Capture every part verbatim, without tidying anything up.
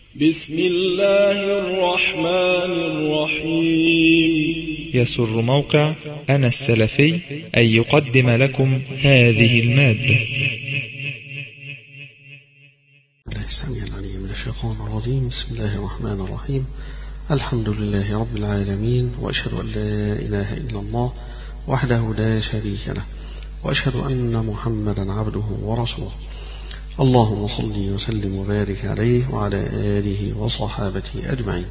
بسم الله الرحمن الرحيم. يسر موقع أنا السلفي أن يقدم لكم هذه المادة. الله السميع العليم من الشيطان الرجيم. بسم الله الرحمن الرحيم. الحمد لله رب العالمين، وأشهد أن لا إله إلا الله وحده لا شريك له، وأشهد أن محمدا عبده ورسوله. اللهم صل وسلم وبارك عليه وعلى آله وصحابته أجمعين.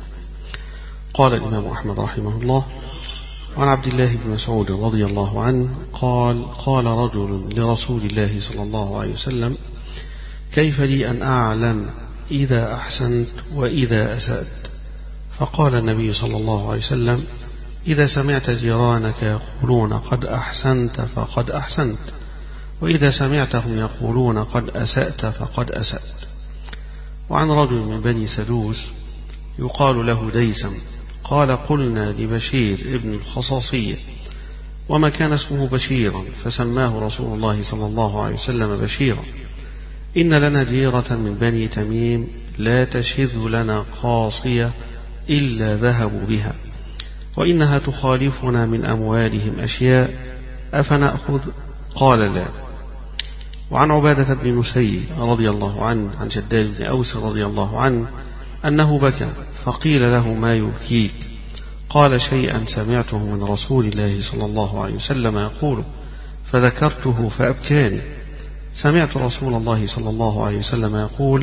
قال الإمام أحمد رحمه الله: وعن عبد الله بن مسعود رضي الله عنه قال: قال رجل لرسول الله صلى الله عليه وسلم: كيف لي أن أعلم إذا أحسنت وإذا أسأت؟ فقال النبي صلى الله عليه وسلم: إذا سمعت جيرانك يقولون قد أحسنت فقد أحسنت، وإذا سمعتهم يقولون قد أسأت فقد أسأت. وعن رجل من بني سدوس يقال له ديسم قال: قلنا لبشير ابن الخصاصية، وما كان اسمه بشيرا، فسماه رسول الله صلى الله عليه وسلم بشيرا: إن لنا جيرة من بني تميم لا تشذ لنا قاصية إلا ذهبوا بها، وإنها تخالفنا من أموالهم أشياء، أفنأخذ؟ قال: لا. وعن عبادة بن نسي رضي الله عنه عن شداد بن أوس رضي الله عنه أنه بكى، فقيل له: ما يبكيك؟ قال: شيئا سمعته من رسول الله صلى الله عليه وسلم يقول، فذكرته فأبكاني. سمعت رسول الله صلى الله عليه وسلم يقول: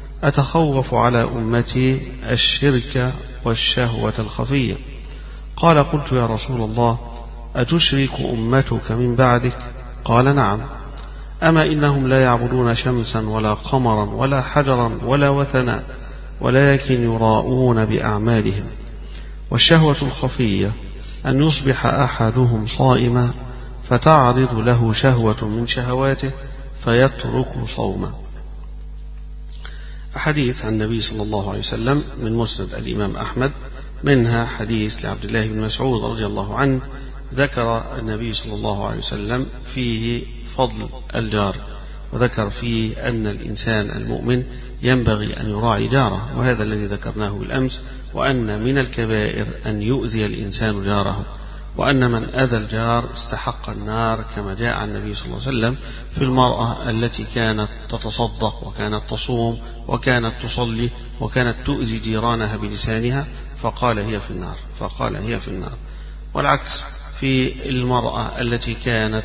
أتخوف على أمتي الشرك والشهوة الخفية. قال: قلت يا رسول الله، أتشرك أمتك من بعدك؟ قال: نعم. أما إنهم لا يعبدون شمسا ولا قمرا ولا حجرا ولا وثنا، ولكن يراءون بأعمالهم. والشهوة الخفية أن يصبح أحدهم صائما فتعرض له شهوة من شهواته فيترك صومه. أحاديث عن النبي صلى الله عليه وسلم من مسند الإمام أحمد، منها حديث لعبد الله بن مسعود رضي الله عنه ذكر النبي صلى الله عليه وسلم فيه فضل الجار، وذكر فيه أن الإنسان المؤمن ينبغي أن يراعي جاره، وهذا الذي ذكرناه بالأمس، وأن من الكبائر أن يؤذي الإنسان جاره، وأن من أذى الجار استحق النار، كما جاء عن النبي صلى الله عليه وسلم في المرأة التي كانت تتصدق وكانت تصوم وكانت تصلي وكانت تؤذي جيرانها بلسانها، فقال هي في النار فقال هي في النار. والعكس في المرأة التي كانت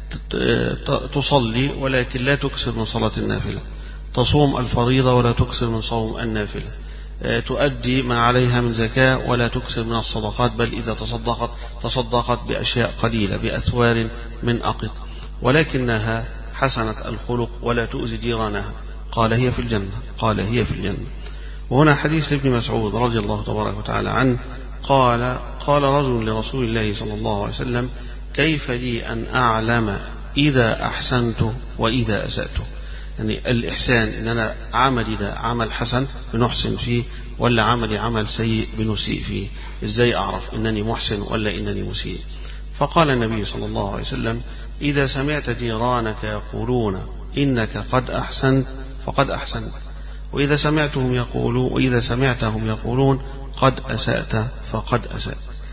تصلي ولكن لا تكثر من صلاة النافلة، تصوم الفريضة ولا تكثر من صوم النافلة، تؤدي ما عليها من زكاة ولا تكثر من الصدقات، بل إذا تصدقت تصدقت بأشياء قليلة، بأثوار من أقط، ولكنها حسنة الخلق ولا تؤذي جيرانها، قال هي في الجنة قال هي في الجنة. وهنا حديث ابن مسعود رضي الله تبارك وتعالى عنه قال: قال رجل لرسول الله صلى الله عليه وسلم: كيف لي أن أعلم إذا أحسنت وإذا أسأت؟ يعني الإحسان إن أنا عملي ده عمل حسن بنحسن فيه، ولا عملي عمل سيء بنسيء فيه؟ إزاي أعرف إنني محسن ولا إنني مسيء؟ فقال النبي صلى الله عليه وسلم: إذا سمعت جيرانك يقولون إنك قد أحسنت فقد أحسنت، وإذا سمعتهم يقولون وإذا سمعتهم يقولون قد أسأت فقد أسأت.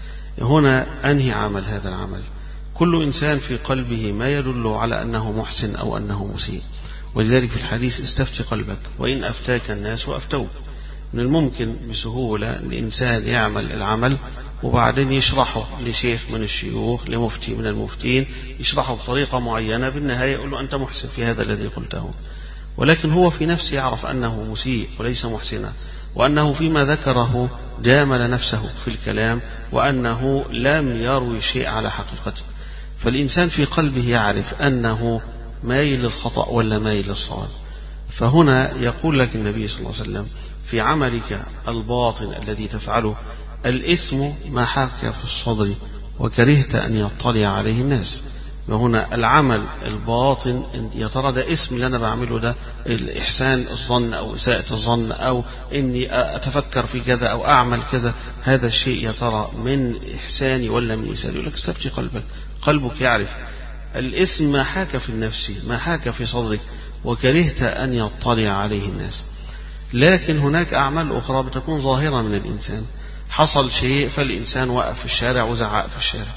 هنا أنهي عمل هذا العمل؟ كل إنسان في قلبه ما يدل على أنه محسن أو أنه مسيء، ولذلك في الحديث: استفتي قلبك وإن أفتاك الناس وأفتوك. من الممكن بسهولة الإنسان يعمل العمل وبعدين يشرحه لشيخ من الشيوخ، لمفتي من المفتين، يشرحه بطريقة معينة، بالنهاية يقول له أنت محسن في هذا الذي قلته، ولكن هو في نفسه يعرف أنه مسيء وليس محسنا، وأنه فيما ذكره جامل نفسه في الكلام، وأنه لم يروي شيء على حقيقته. فالإنسان في قلبه يعرف أنه مايل للخطأ ولا مايل للصواب. فهنا يقول لك النبي صلى الله عليه وسلم: في عملك الباطن الذي تفعله الإثم ما حاك في الصدر وكرهت أن يطلع عليه الناس. وهنا العمل الباطن، يا ترى ده اسم اللي أنا بعمله ده الإحسان الظن أو إساءة الظن، أو إني أتفكر في كذا أو أعمل كذا، هذا الشيء يا ترى من إحساني ولا من إساءة؟ يقول لك: استفتي قلبك. قلبك يعرف الاسم ما حاك في النفس ما حاك في صدرك وكرهت أن يطلع عليه الناس. لكن هناك أعمال أخرى بتكون ظاهرة من الإنسان. حصل شيء فالإنسان وقف في الشارع وزعق في الشارع،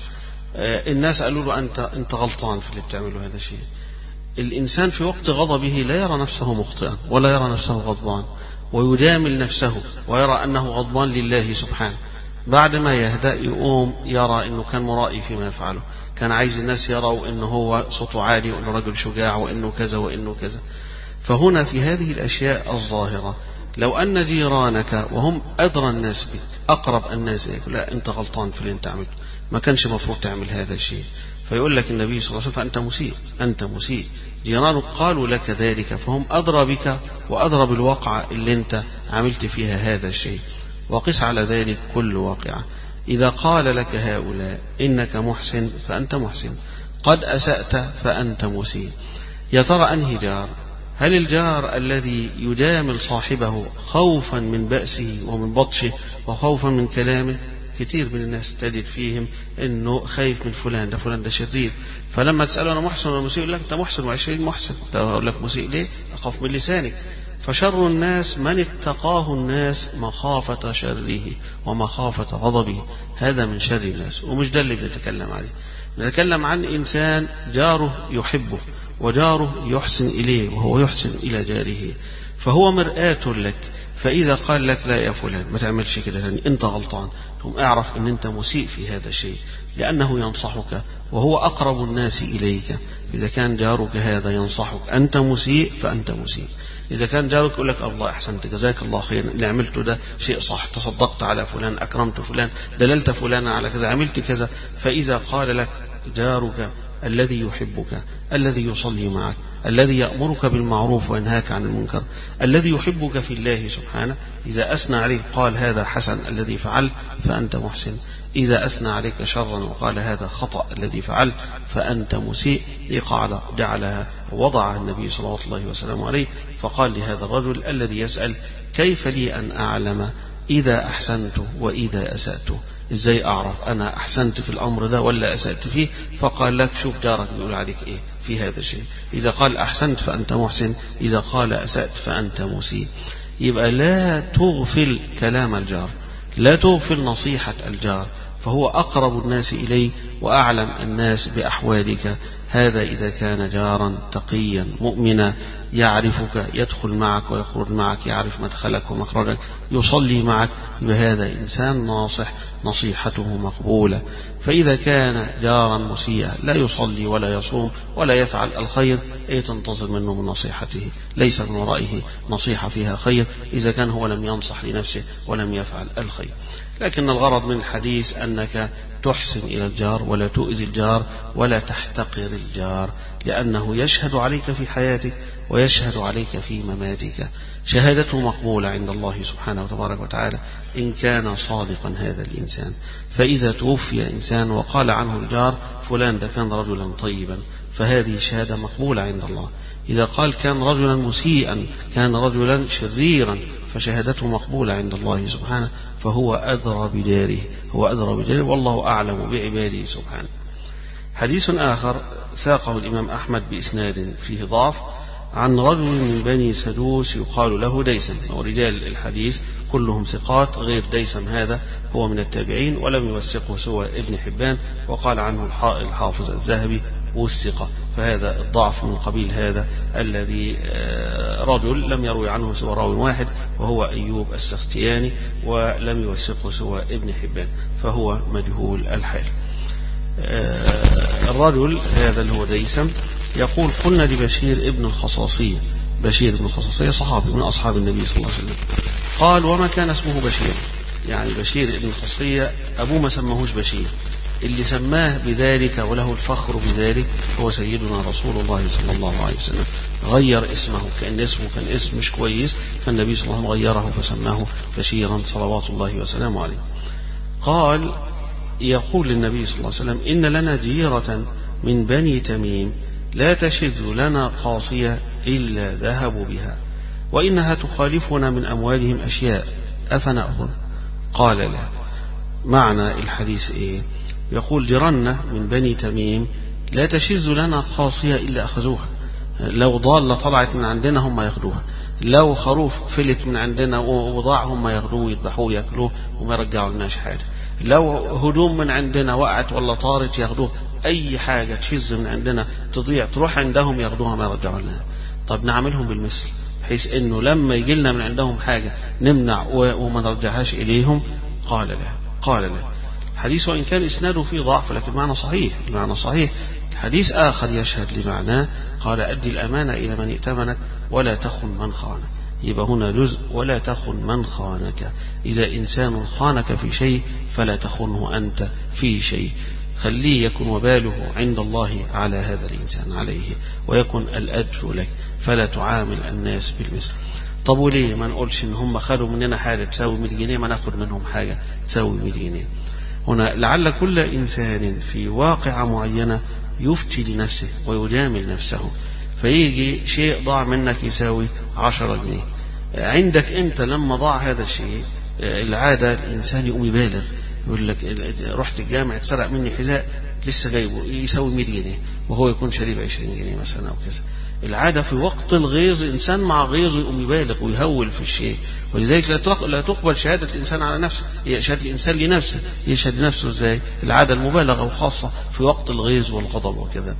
الناس قالوا له أنت أنت غلطان في اللي بتعمله هذا الشيء. الإنسان في وقت غضبه لا يرى نفسه مخطئا ولا يرى نفسه غضبان، ويجامل نفسه ويرى أنه غضبان لله سبحانه. بعد ما يهدأ يقوم يرى أنه كان مرائي فيما يفعله، كان عايز الناس يروا أنه هو صوته عالي وأنه رجل شجاع وأنه كذا وأنه كذا. فهنا في هذه الأشياء الظاهرة لو أن جيرانك وهم أدرى الناس بك أقرب الناس إليك، لا أنت غلطان في اللي أنت عملته، ما كانش مفروض تعمل هذا الشيء، فيقول لك النبي صلى الله عليه وسلم فأنت مسيء أنت مسيء. جيرانك قالوا لك ذلك فهم أدرى بك وأدرى بالواقع اللي أنت عملت فيها هذا الشيء. وقس على ذلك كل واقعة. إذا قال لك هؤلاء إنك محسن فأنت محسن، قد أسأت فأنت مسيء. يا ترى أنهي جار؟ هل الجار الذي يجامل صاحبه خوفا من بأسه ومن بطشه وخوفا من كلامه؟ كثير من الناس تجد فيهم انه خايف من فلان، ده فلان ده شرير، فلما تسأله انا محسن ولا مسيء يقول لك انت محسن وعشرين محسن، اقول لك مسيء ليه؟ اخاف من لسانك. فشر الناس من اتقاه الناس مخافة شره ومخافة غضبه، هذا من شر الناس. ومش ده اللي بنتكلم عليه، نتكلم عن إنسان جاره يحبه وجاره يحسن إليه وهو يحسن إلى جاره، فهو مرآة لك. فإذا قال لك لا يا فلان ما تعملش كده ثاني أنت غلطان، ثم اعرف أن أنت مسيء في هذا الشيء، لأنه ينصحك وهو أقرب الناس إليك. إذا كان جارك هذا ينصحك أنت مسيء فأنت مسيء. إذا كان جارك يقول لك الله أحسنت جزاك الله خير اللي عملته ده شيء صح، تصدقت على فلان، أكرمت فلان، دللت فلانا على كذا، عملت كذا. فإذا قال لك جارك الذي يحبك، الذي يصلي معك، الذي يأمرك بالمعروف وينهاك عن المنكر، الذي يحبك في الله سبحانه، إذا أثنى عليه قال هذا حسن الذي فعل فأنت محسن، إذا أثنى عليك شرا وقال هذا خطأ الذي فعل فأنت مسيء. دي قاعدة جعلها ووضعها النبي صلى الله عليه وسلم عليه، فقال لهذا الرجل الذي يسأل كيف لي أن أعلم إذا أحسنت وإذا أسأت؟ إزاي أعرف أنا أحسنت في الأمر ده ولا أسأت فيه؟ فقال لك شوف جارك بيقول عليك إيه في هذا الشيء، إذا قال أحسنت فأنت محسن، إذا قال أسأت فأنت مسيء. يبقى لا تغفل كلام الجار، لا تغفل نصيحة الجار، فهو أقرب الناس إليه وأعلم الناس بأحوالك. هذا إذا كان جارا تقيا مؤمنا يعرفك، يدخل معك ويخرج معك، يعرف مدخلك ومخرجك، يصلي معك، بهذا إنسان ناصح نصيحته مقبولة. فإذا كان جارا مسيئا لا يصلي ولا يصوم ولا يفعل الخير، أي تنتظر منه من نصيحته؟ ليس من ورائه نصيحة فيها خير إذا كان هو لم ينصح لنفسه ولم يفعل الخير. لكن الغرض من الحديث أنك تحسن إلى الجار ولا تؤذي الجار ولا تحتقر الجار، لأنه يشهد عليك في حياتك ويشهد عليك في مماتك. شهادته مقبولة عند الله سبحانه وتبارك وتعالى إن كان صادقا هذا الإنسان. فإذا توفي إنسان وقال عنه الجار فلان ده كان رجلا طيبا، فهذه شهادة مقبولة عند الله. إذا قال كان رجلا مسيئا، كان رجلا شريرا، فشهادته مقبولة عند الله سبحانه، فهو أدرى بداره، هو أدرى بداره والله أعلم بعباده سبحانه. حديث آخر ساقه الإمام أحمد بإسناد فيه ضعف عن رجل من بني سدوس يقال له ديسم، ورجال الحديث كلهم ثقات غير ديسم، هذا هو من التابعين ولم يوثقه سوى ابن حبان، وقال عنه الحافظ الذهبي والثقة. فهذا الضعف من قبيل هذا الذي رجل لم يروي عنه سوى راو واحد وهو أيوب السختياني، ولم يوثقه سوى ابن حبان، فهو مجهول الحال. الرجل هذا اللي هو ديسم يقول قلنا لبشير ابن الخصاصية، بشير ابن الخصاصية صحابي من أصحاب النبي صلى الله عليه وسلم، قال وما كان اسمه بشير؟ يعني بشير ابن الخصاصية أبوه ما سماهوش بشير، اللي سماه بذلك وله الفخر بذلك هو سيدنا رسول الله صلى الله عليه وسلم. غير اسمه كأن اسمه كان اسم مش كويس، فالنبي صلى الله عليه وسلم غيره فسماه بشيرا صلوات الله وسلامه عليه. قال يقول للنبي صلى الله عليه وسلم إن لنا جيرة من بني تميم لا تشذ لنا قاصية إلا ذهبوا بها، وإنها تخالفنا من أموالهم أشياء أفنأخذ؟ قال لا. معنى الحديث إيه؟ يقول جيراننا من بني تميم لا تشذ لنا قاصية إلا أخذوها، لو ضالة طلعت من عندنا هم يأخذوها. لو خروف فلت من عندنا وضاع هم ياخدوه ويذبحوه ياكلوه وما يرجعوا لناش حاجة. لو هدوم من عندنا وقعت ولا طارت ياخدوه، أي حاجة تشز من عندنا تضيع تروح عندهم ياخدوها ما يرجعوا لنا. طب نعملهم بالمثل بحيث إنه لما يجي لنا من عندهم حاجة نمنع وما نرجعهاش إليهم. قال لا قال لا. حديث وإن كان إسناده فيه ضعف لكن معنى صحيح، المعنى صحيح. حديث آخر يشهد لمعناه، قال أدي الأمانة إلى من ائتمنك ولا تخن من خانك. يبقى هنا جزء ولا تخن من خانك. إذا إنسان خانك في شيء فلا تخنه أنت في شيء، خليه يكن وباله عند الله على هذا الإنسان عليه ويكن الأجر لك، فلا تعامل الناس بالمثل. طب وليه ما نقولش إن هم خدوا مننا حاجة تساوي مية جنيه ما ناخد منهم حاجة تساوي مية جنيه؟ هنا لعل كل إنسان في واقعة معينة يفتي لنفسه ويجامل نفسه، فيجي شيء ضاع منك يساوي عشرة جنيه عندك أنت. لما ضاع هذا الشيء العادة الإنسان يقوم يبالغ، يقول لك رحت الجامع اتسرق مني حذاء لسه جايبه يساوي مية جنيه وهو يكون شريف عشرين جنيه مثلا أو كذا. العادة في وقت الغيظ إنسان مع غيظه يقوم يبالغ ويهول في الشيء، ولذلك لا تقبل شهادة الإنسان على نفسه، هي شهادة الإنسان لنفسه. يشهد لنفسه إزاي؟ العادة المبالغة وخاصة في وقت الغيظ والغضب وكذا.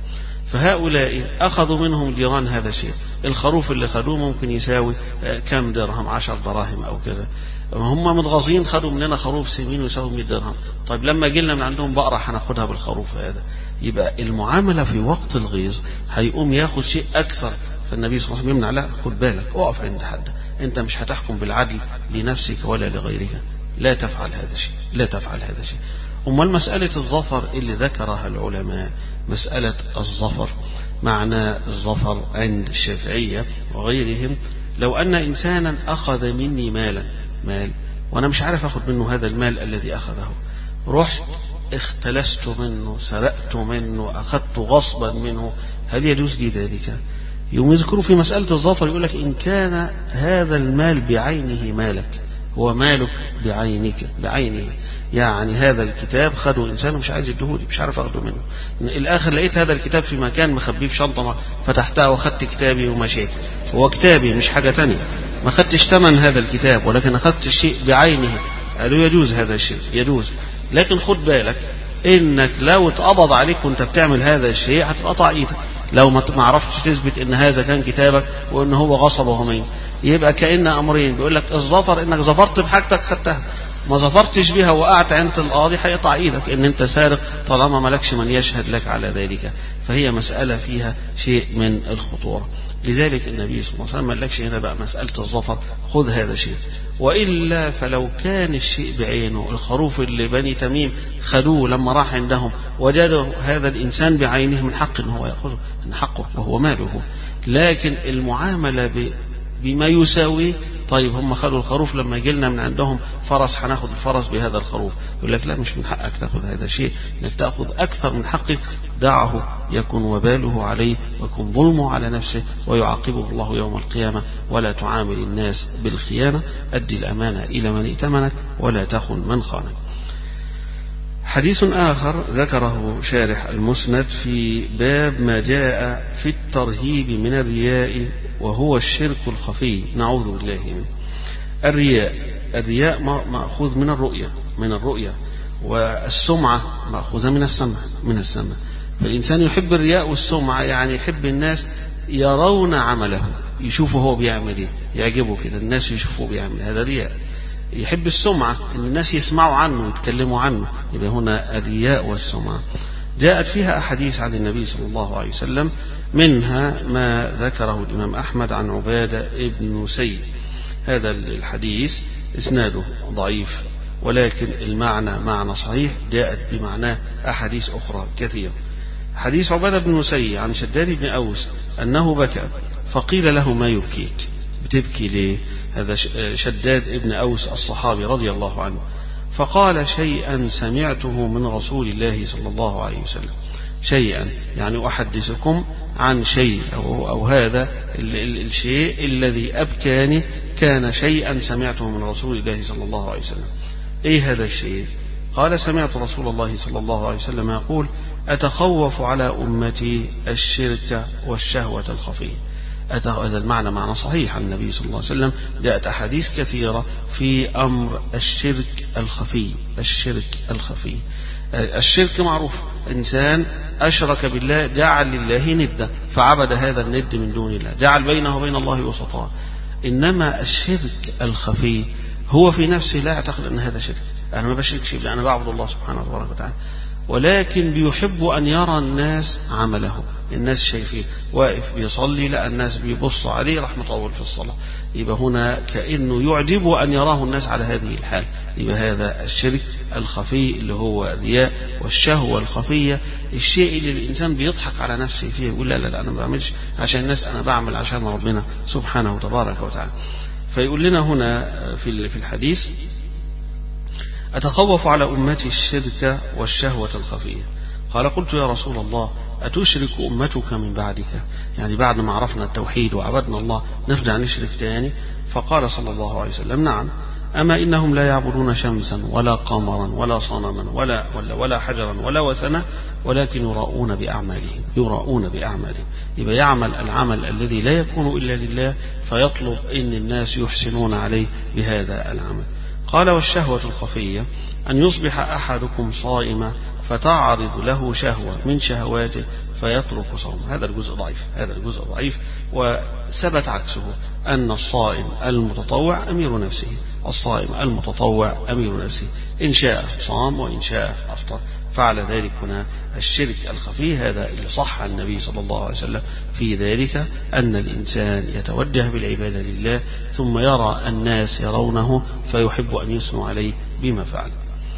فهؤلاء أخذوا منهم جيران هذا الشيء، الخروف اللي خدوه ممكن يساوي كم درهم، عشر دراهم أو كذا. هم متغاظين خدوا مننا خروف سمين ويساوي مئة درهم. طيب لما جينا من عندهم بقرة هناخدها بالخروف هذا. يبقى المعاملة في وقت الغيظ هيقوم ياخد شيء أكثر. فالنبي صلى الله عليه وسلم يمنع، لا خد بالك اقف عند حد، أنت مش هتحكم بالعدل لنفسك ولا لغيرك، لا تفعل هذا الشيء، لا تفعل هذا الشيء. أمال مسألة الظفر اللي ذكرها العلماء، مسألة الظفر معنى الظفر عند الشافعية وغيرهم، لو أن إنسانا أخذ مني مالا مال وأنا مش عارف أخذ منه هذا المال الذي أخذه، رحت اختلست منه، سرقت منه، أخذت غصبا منه، هل يجوز لي ذلك؟ يوم يذكروا في مسألة الظفر يقول لك إن كان هذا المال بعينه مالك، هو مالك بعينك بعينه، يعني هذا الكتاب خده إنسان مش عايز يديهولي، مش عارف أخده منه. الآخر لقيت هذا الكتاب في مكان مخبيه في شنطة، فتحتها وخدت كتابي ومشيت، هو كتابي مش حاجة تانية، ما خدتش ثمن هذا الكتاب ولكن أخذت الشيء بعينه. قالوا يجوز هذا الشيء، يجوز، لكن خد بالك إنك لو اتقبض عليك وانت بتعمل هذا الشيء هتتقطع إيدك لو ما عرفتش تثبت إن هذا كان كتابك وإن هو غصبه منك. يبقى كأن أمرين، بيقول لك الظفر إنك ظفرت بحاجتك خدتها، ما ظفرتش بها وقعت عند القاضي هيقطع ايدك ان انت سارق طالما مالكش من يشهد لك على ذلك. فهي مسألة فيها شيء من الخطورة. لذلك النبي صلى الله عليه وسلم ما قالكش هنا بقى مسألة الظفر خذ هذا الشيء، وإلا فلو كان الشيء بعينه، الخروف اللي بني تميم خدوه لما راح عندهم وجدوا هذا الإنسان بعينه من حق أنه هو يأخذه، من حقه وهو ماله، لكن المعاملة ب بما يساوي. طيب هم خدوا الخروف، لما يجي لنا من عندهم فرس هناخد الفرس بهذا الخروف، يقول لك لا مش من حقك تأخذ هذا الشيء، انك تأخذ أكثر من حقك، دعه يكون وباله عليه ويكون ظلمه على نفسه ويعاقبه الله يوم القيامة. ولا تعامل الناس بالخيانة، أدي الأمانة إلى من ائتمنك ولا تخن من خانك. حديث آخر ذكره شارح المسند في باب ما جاء في الترهيب من الرياء وهو الشرك الخفي، نعوذ بالله منه. الرياء الرياء مأخوذ من الرؤية من الرؤية والسمعة مأخوذة من السمع من السمع فالإنسان يحب الرياء والسمعة، يعني يحب الناس يرون عمله، يشوفوا هو بيعمل ايه، يعجبه كده الناس يشوفوا بيعمل، هذا رياء. يحب السمعة ان الناس يسمعوا عنه ويتكلموا عنه، يبقى هنا الرياء والسمعة. جاءت فيها أحاديث عن النبي صلى الله عليه وسلم، منها ما ذكره الإمام أحمد عن عبادة ابن سيد. هذا الحديث إسناده ضعيف ولكن المعنى معنى صحيح، جاءت بمعناه أحاديث أخرى كثيرة. حديث عبادة بن سيد عن شداد بن أوس أنه بكى، فقيل له ما يبكيك، بتبكي ليه؟ هذا شداد ابن أوس الصحابي رضي الله عنه. فقال شيئا سمعته من رسول الله صلى الله عليه وسلم. شيئا يعني أحدثكم عن شيء، أو, أو هذا ال ال الشيء الذي أبكاني كان شيئا سمعته من رسول الله صلى الله عليه وسلم. إيه هذا الشيء؟ قال سمعت رسول الله صلى الله عليه وسلم يقول أتخوف على أمتي الشرك والشهوة الخفية. هذا المعنى معنى صحيح عن النبي صلى الله عليه وسلم. جاءت أحاديث كثيرة في أمر الشرك الخفي. الشرك الخفي الشرك معروف، إنسان أشرك بالله، جعل لله ندا فعبد هذا الند من دون الله، جعل بينه وبين الله وسطا. إنما الشرك الخفي هو في نفسه لا يعتقد أن هذا شرك، أنا ما بشركش بالله، أنا بعبد الله سبحانه وتعالى، ولكن بيحب أن يرى الناس عمله. الناس شايفين واقف بيصلي، لا الناس بيبصوا عليه راح مطول في الصلاة، يبقى هنا كأنه يعجب أن يراه الناس على هذه الحال. يبقى هذا الشرك الخفي اللي هو الرياء والشهوة الخفية، الشيء اللي الإنسان بيضحك على نفسه فيه، يقول لا لا لا أنا ما بعملش عشان الناس، أنا بعمل عشان ربنا سبحانه وتبارك وتعالى. فيقول لنا هنا في في الحديث: أتخوف على أمتي الشرك والشهوة الخفية. قال: قلت يا رسول الله أتشرك أمتك من بعدك؟ يعني بعد ما عرفنا التوحيد وعبدنا الله نرجع نشرك تاني؟ فقال صلى الله عليه وسلم: نعم، أما إنهم لا يعبدون شمسا ولا قمرا ولا صنما ولا, ولا, ولا حجرا ولا وثنا، ولكن يراؤون بأعمالهم يراؤون بأعمالهم يبقى يعمل العمل الذي لا يكون إلا لله، فيطلب إن الناس يحسنون عليه بهذا العمل. قال: والشهوة الخفية أن يصبح أحدكم صائما فتعرض له شهوة من شهواته فيترك صومه. هذا الجزء ضعيف، هذا الجزء ضعيف وثبت عكسه، أن الصائم المتطوع أمير نفسه، الصائم المتطوع أمير نفسه، إن شاء صام وإن شاء أفطر. فعلى ذلك هنا الشرك الخفي هذا اللي صح عن النبي صلى الله عليه وسلم في ذلك، أن الإنسان يتوجه بالعبادة لله ثم يرى الناس يرونه فيحب أن يثنوا عليه بما فعل.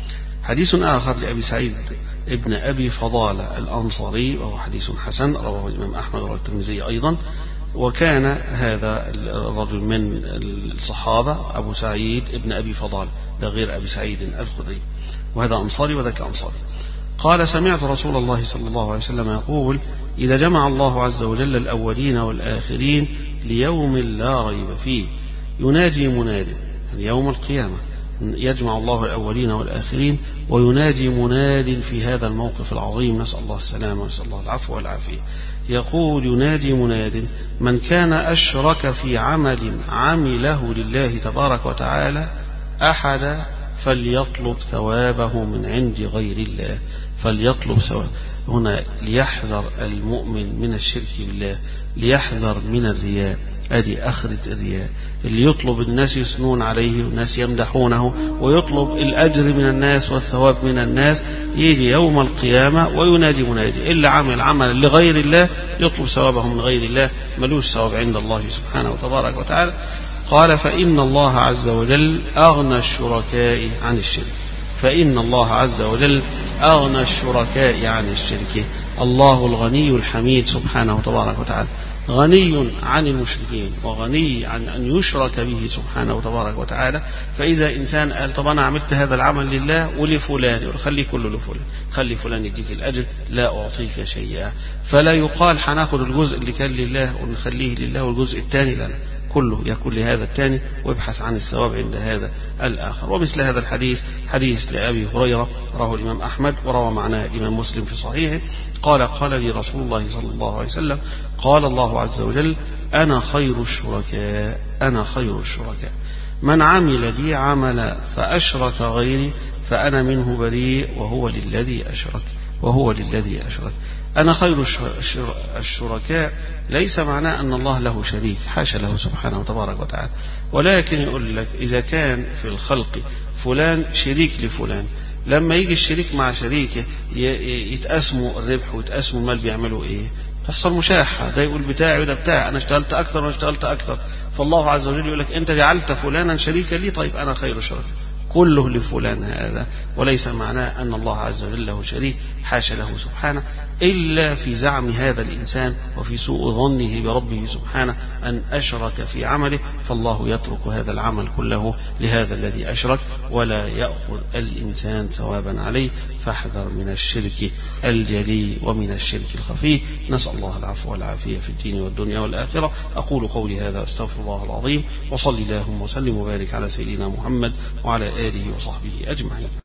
حديث آخر لأبي سعيد ابن أبي فضالة الأنصاري، وهو حديث حسن، رواه الإمام أحمد والترمذي أيضا. وكان هذا الرجل من الصحابة أبو سعيد ابن أبي فضالة، ده غير أبي سعيد الخدري، وهذا أنصاري وذاك أنصاري. قال: سمعت رسول الله صلى الله عليه وسلم يقول: إذا جمع الله عز وجل الأولين والآخرين ليوم لا ريب فيه ينادي مناد، يعني يوم القيامة يجمع الله الأولين والآخرين وينادي مناد في هذا الموقف العظيم، نسأل الله السلامة ونسأل الله العفو والعافية. يقول ينادي مناد: من كان أشرك في عمل عمله لله تبارك وتعالى أحد فليطلب ثوابه من عند غير الله، فليطلب ثوابه. هنا ليحذر المؤمن من الشرك بالله، ليحذر من الرياء. ادي اخرة الرياء، اللي يطلب الناس يثنون عليه والناس يمدحونه ويطلب الاجر من الناس والثواب من الناس، يجي يوم القيامة وينادي منادي: اللي عمل عمل لغير الله يطلب ثوابه من غير الله، ملوش ثواب عند الله سبحانه وتبارك وتعالى. قال: فإن الله عز وجل أغنى الشركاء عن الشرك، فإن الله عز وجل أغنى الشركاء عن الشرك. الله الغني الحميد سبحانه وتبارك وتعالى، غني عن المشركين وغني عن أن يشرك به سبحانه وتبارك وتعالى. فإذا إنسان قال: طب أنا عملت هذا العمل لله ولفلان، يقول: خلي كله لفلان، خلي فلان يديك الأجر، لا أعطيك شيئا. فلا يقال هناخد الجزء اللي كان لله ونخليه لله والجزء الثاني لنا، كله يكون لهذا الثاني ويبحث عن الثواب عند هذا الآخر. ومثل هذا الحديث حديث لأبي هريرة رواه الإمام أحمد وروى معناه الإمام مسلم في صحيحه. قال: قال لي رسول الله صلى الله عليه وسلم: قال الله عز وجل: أنا خير الشركاء، أنا خير الشركاء، من عمل لي عملا فأشرك غيري فأنا منه بريء وهو للذي أشرك وهو للذي أشرك. أنا خير الشركاء ليس معناه أن الله له شريك، حاشا له سبحانه وتبارك وتعالى، ولكن يقول لك إذا كان في الخلق فلان شريك لفلان، لما يجي الشريك مع شريكه يتقسموا الربح ويتقسموا المال، بيعملوا إيه؟ تحصل مشاحة، ده يقول بتاعي وده بتاعي، أنا اشتغلت أكثر وأنا اشتغلت أكثر. فالله عز وجل يقول لك: أنت جعلت فلانا شريكا لي، طيب أنا خير الشركاء، كله لفلان هذا. وليس معناه أن الله عز وجل له شريك، حاشا له سبحانه، إلا في زعم هذا الإنسان وفي سوء ظنه بربه سبحانه أن أشرك في عمله، فالله يترك هذا العمل كله لهذا الذي أشرك ولا يأخذ الإنسان ثوابا عليه. فاحذر من الشرك الجلي ومن الشرك الخفي، نسأل الله العفو والعافية في الدين والدنيا والآخرة. أقول قولي هذا واستغفر الله العظيم، وصلي اللهم وسلم وبارك على سيدنا محمد وعلى آله وصحبه أجمعين.